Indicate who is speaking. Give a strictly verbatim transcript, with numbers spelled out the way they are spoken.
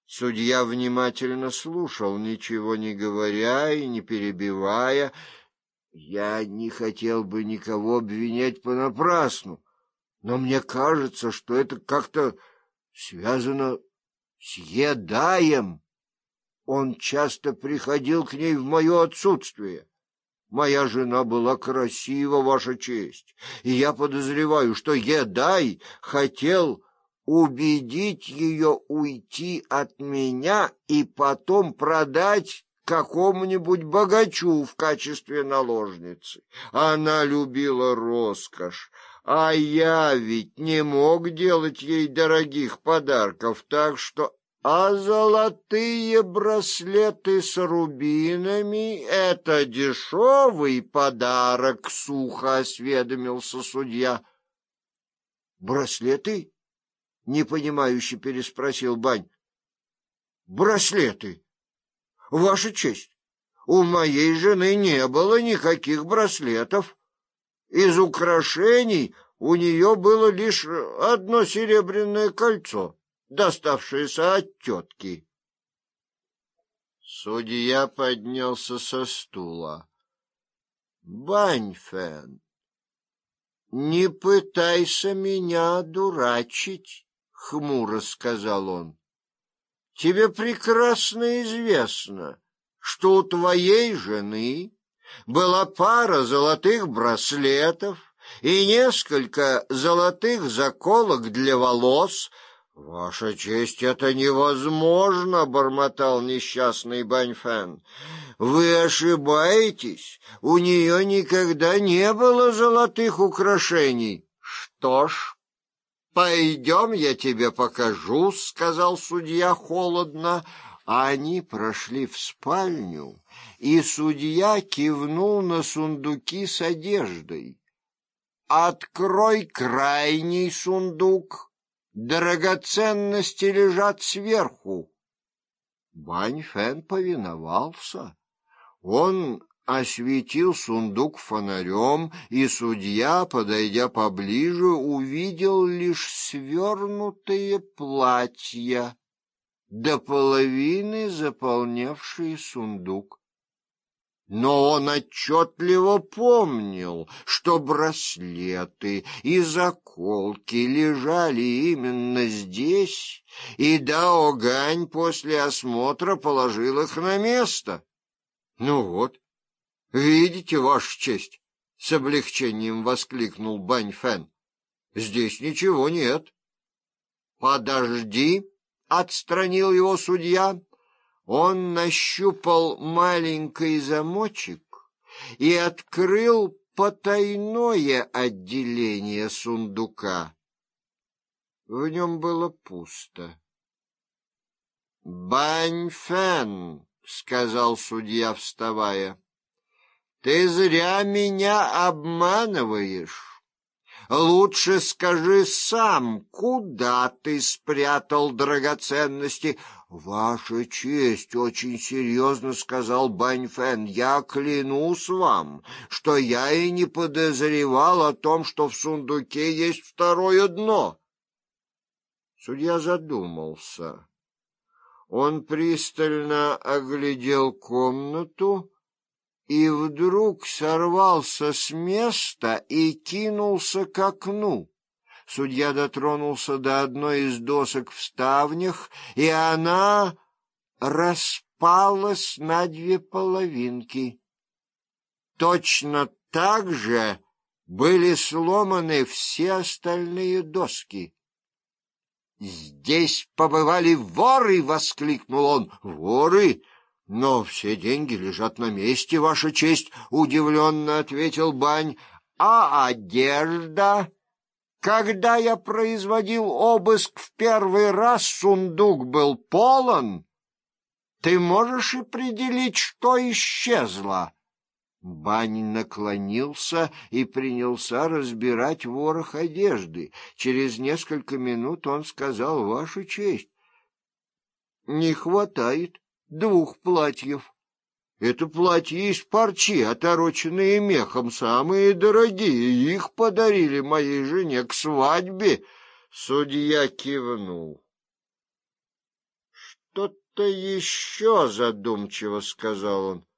Speaker 1: Судья внимательно слушал, ничего не говоря и не перебивая. Я не хотел бы никого обвинять понапрасну, но мне кажется, что это как-то связано с Едаем. Он часто приходил к ней в мое отсутствие. Моя жена была красива, Ваша честь, и я подозреваю, что Едай хотел убедить ее уйти от меня и потом продать какому-нибудь богачу в качестве наложницы. Она любила роскошь, а я ведь не мог делать ей дорогих подарков, так что... А золотые браслеты с рубинами — это дешевый подарок, — сухо осведомился судья. — Браслеты? — непонимающе переспросил Бань. — Браслеты. Ваша честь, у моей жены не было никаких браслетов. Из украшений у нее было лишь одно серебряное кольцо, доставшееся от тетки. Судья поднялся со стула. — Баньфен, не пытайся меня дурачить, — хмуро сказал он. — Тебе прекрасно известно, что у твоей жены была пара золотых браслетов и несколько золотых заколок для волос. — Ваша честь, это невозможно, — бормотал несчастный Баньфен. — Вы ошибаетесь, у нее никогда не было золотых украшений. — Что ж, пойдем, я тебе покажу, — сказал судья холодно. Они прошли в спальню, и судья кивнул на сундуки с одеждой. — Открой крайний сундук. Драгоценности лежат сверху. Баньфен повиновался. Он осветил сундук фонарем, и судья, подойдя поближе, увидел лишь свернутые платья, до половины заполнявшие сундук. Но он отчетливо помнил, что браслеты и заколки лежали именно здесь, и Дао Гань после осмотра положил их на место. — Ну вот, видите, Ваша честь, — с облегчением воскликнул Баньфен, — здесь ничего нет. — Подожди, — отстранил его судья. Он нащупал маленький замочек и открыл потайное отделение сундука. В нем было пусто. — Баньфен, — сказал судья, вставая, — ты зря меня обманываешь. Лучше скажи сам, куда ты спрятал драгоценности? — Ваша честь, — очень серьезно сказал Баньфен, — я клянусь вам, что я и не подозревал о том, что в сундуке есть второе дно. Судья задумался. Он пристально оглядел комнату и вдруг сорвался с места и кинулся к окну. Судья дотронулся до одной из досок в ставнях, и она распалась на две половинки. Точно так же были сломаны все остальные доски. «Здесь побывали воры!» — воскликнул он. «Воры? Но все деньги лежат на месте, Ваша честь!» — удивленно ответил Бань. «А одежда? Когда я производил обыск в первый раз, сундук был полон. Ты можешь определить, что исчезло?» Бань наклонился и принялся разбирать ворох одежды. Через несколько минут он сказал: «Ваша честь, не хватает двух платьев. Это платья из парчи, отороченные мехом, самые дорогие. Их подарили моей жене к свадьбе». Судья кивнул. что-то еще, — задумчиво сказал он.